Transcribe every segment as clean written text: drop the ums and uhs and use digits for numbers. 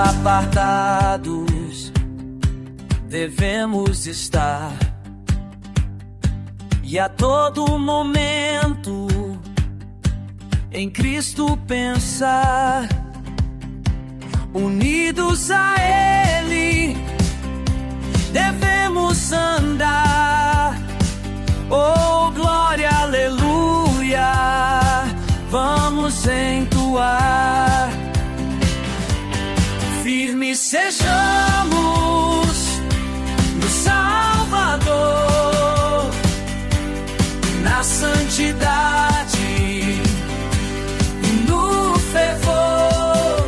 apartados devemos estar, e a todo momento em Cristo pensar, unidos a Ele devemos andar. Oh, glória, aleluia, vamos entoar. Firmes sejamos no Salvador, na santidade e no fervor.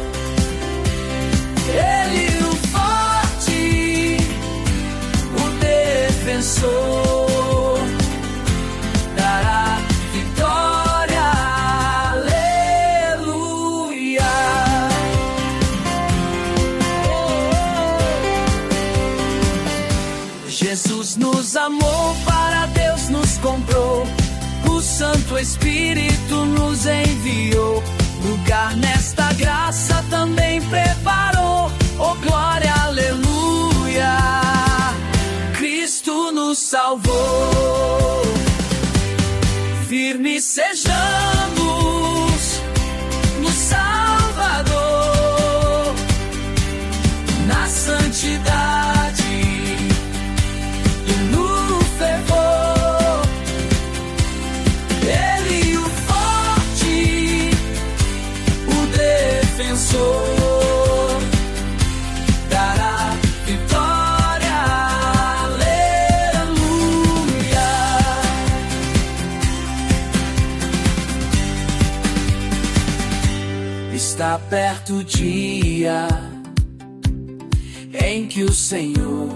Ele, o forte, o defensor, dará vitória, aleluia. Jesus nos amou, para Deus nos comprou, o Santo Espírito nos enviou, lugar nesta graça também preparou. Oh, glória, aleluia, Cristo nos salvou. Firmes sejamos no Salvador, na santidade e no fervor. Ele, o forte, o defensor, dará vitória, aleluia. Está perto o dia em que o Senhor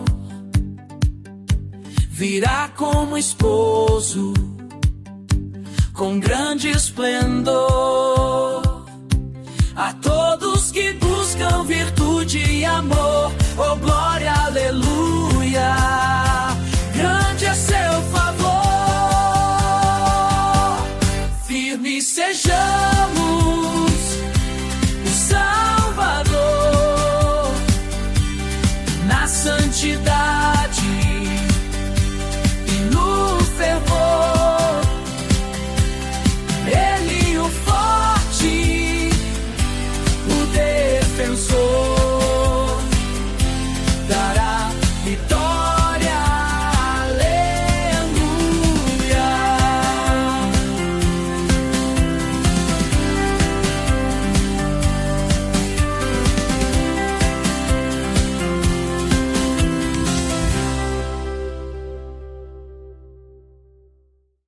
virá como esposo, com grande esplendor, a todos que buscam virtude e amor. Oh, glória